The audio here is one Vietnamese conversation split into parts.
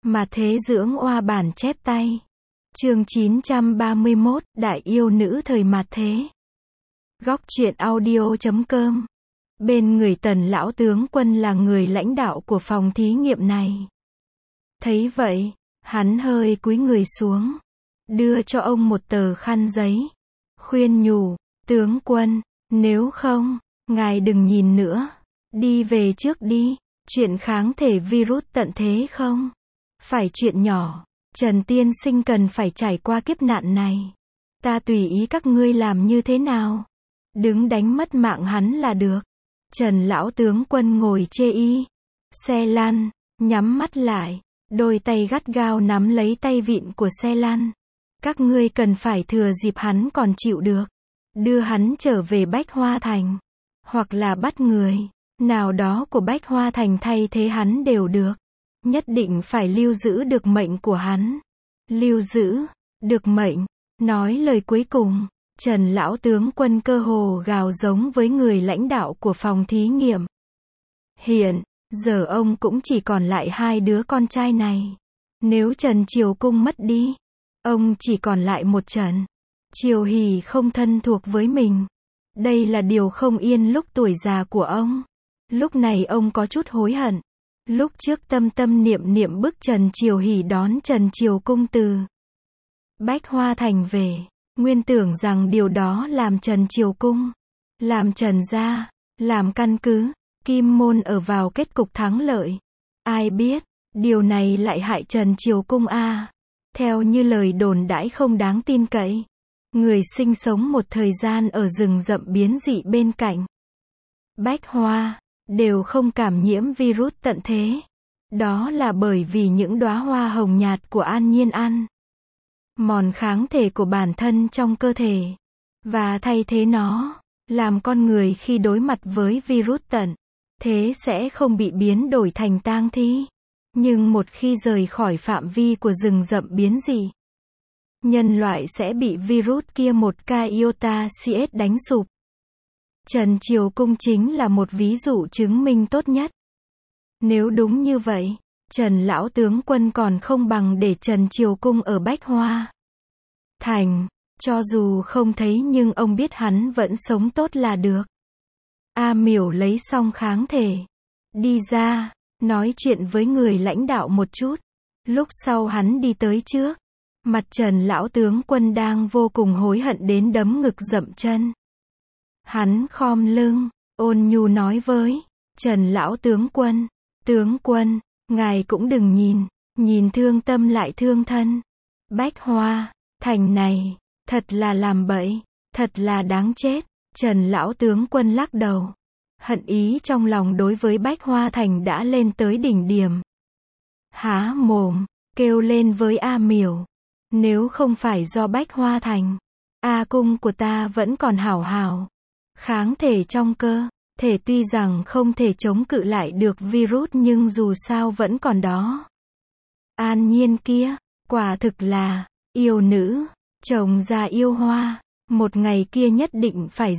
Mà thế dưỡng oa bản chép tay. Chương 931, Đại yêu nữ thời mạt thế. Góc truyện audio.com. Bên người Tần lão tướng quân là người lãnh đạo của phòng thí nghiệm này. Thấy vậy, hắn hơi cúi người xuống, đưa cho ông một tờ khăn giấy, khuyên nhủ, tướng quân, nếu không, ngài đừng nhìn nữa, đi về trước đi, chuyện kháng thể virus tận thế không phải chuyện nhỏ, Trần tiên sinh cần phải trải qua kiếp nạn này. Ta tùy ý các ngươi làm như thế nào, đứng đánh mất mạng hắn là được. Trần lão tướng quân ngồi chê y xe lăn, nhắm mắt lại, đôi tay gắt gao nắm lấy tay vịn của xe lăn. Các ngươi cần phải thừa dịp hắn còn chịu được, đưa hắn trở về Bách Hoa Thành, hoặc là bắt người nào đó của Bách Hoa Thành thay thế hắn đều được. Nhất định phải lưu giữ được mệnh của hắn. Lưu giữ được mệnh. Nói lời cuối cùng, Trần lão tướng quân cơ hồ gào giống với người lãnh đạo của phòng thí nghiệm. Hiện giờ ông cũng chỉ còn lại hai đứa con trai này. Nếu Trần Triều Cung mất đi, ông chỉ còn lại một Trần Triều Hỷ không thân thuộc với mình. Đây là điều không yên lúc tuổi già của ông. Lúc này ông có chút hối hận. Lúc trước tâm tâm niệm niệm bức Trần Triều Hỷ đón Trần Triều Cung từ Bách Hoa Thành về, nguyên tưởng rằng điều đó làm Trần Triều Cung, làm Trần gia, làm căn cứ, Kim Môn ở vào kết cục thắng lợi. Ai biết, điều này lại hại Trần Triều Cung a. Theo như lời đồn đãi không đáng tin cậy, người sinh sống một thời gian ở rừng rậm biến dị bên cạnh Bách Hoa đều không cảm nhiễm virus tận thế. Đó là bởi vì những đóa hoa hồng nhạt của An Nhiên ăn mòn kháng thể của bản thân trong cơ thể, và thay thế nó, làm con người khi đối mặt với virus tận thế sẽ không bị biến đổi thành tang thi. Nhưng một khi rời khỏi phạm vi của rừng rậm biến dị, nhân loại sẽ bị virus kia một iota CS đánh sụp. Trần Triều Cung chính là một ví dụ chứng minh tốt nhất. Nếu đúng như vậy, Trần lão tướng quân còn không bằng để Trần Triều Cung ở Bách Hoa Thành. Cho dù không thấy nhưng ông biết hắn vẫn sống tốt là được. A Miểu lấy xong kháng thể, đi ra, nói chuyện với người lãnh đạo một chút. Lúc sau hắn đi tới trước, mặt Trần lão tướng quân đang vô cùng hối hận đến đấm ngực dậm chân. Hắn khom lưng, ôn nhu nói với Trần lão tướng quân, ngài cũng đừng nhìn thương tâm lại thương thân. Bách Hoa Thành này, thật là làm bậy, thật là đáng chết. Trần lão tướng quân lắc đầu. Hận ý trong lòng đối với Bách Hoa Thành đã lên tới đỉnh điểm. Há mồm, kêu lên với A Miểu. Nếu không phải do Bách Hoa Thành, A cung của ta vẫn còn hảo hảo. Kháng thể trong cơ thể tuy rằng không thể chống cự lại được virus nhưng dù sao vẫn còn đó. An Nhiên kia, quả thực là yêu nữ, trồng ra yêu hoa, một ngày kia nhất định phải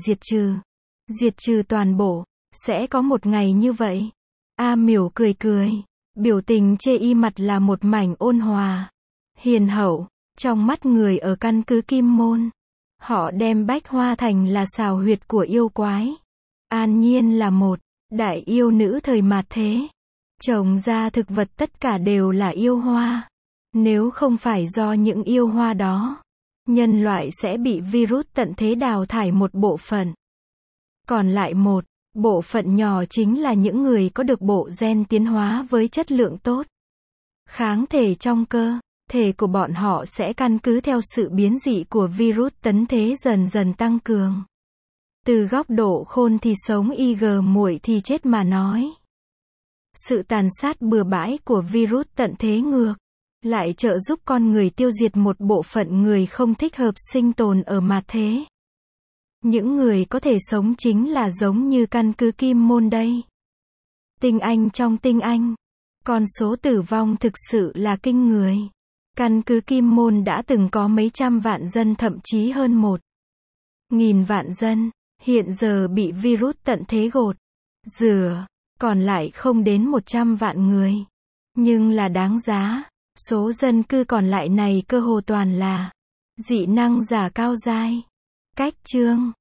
diệt trừ toàn bộ, sẽ có một ngày như vậy. A Miểu cười cười, biểu tình chê y mặt là một mảnh ôn hòa, hiền hậu, trong mắt người ở căn cứ Kim Môn. Họ đem Bách Hoa Thành là xào huyệt của yêu quái. An Nhiên là một đại yêu nữ thời mạt thế. Trồng ra thực vật tất cả đều là yêu hoa. Nếu không phải do những yêu hoa đó, nhân loại sẽ bị virus tận thế đào thải một bộ phận. Còn lại một bộ phận nhỏ chính là những người có được bộ gen tiến hóa với chất lượng tốt. Kháng thể trong cơ thể của bọn họ sẽ căn cứ theo sự biến dị của virus tận thế dần dần tăng cường. Từ góc độ khôn thì sống IG muội thì chết mà nói. Sự tàn sát bừa bãi của virus tận thế ngược lại trợ giúp con người tiêu diệt một bộ phận người không thích hợp sinh tồn ở mạt thế. Những người có thể sống chính là giống như căn cứ Kim Môn đây. Tinh anh trong tinh anh. Con số tử vong thực sự là kinh người. Căn cứ Kim Môn đã từng có mấy trăm vạn dân thậm chí hơn 1.000 vạn dân, hiện giờ bị virus tận thế gột rửa, còn lại không đến 100 vạn người. Nhưng là đáng giá. Số dân cư còn lại này cơ hồ toàn là dị năng giả cao giai. Cách chương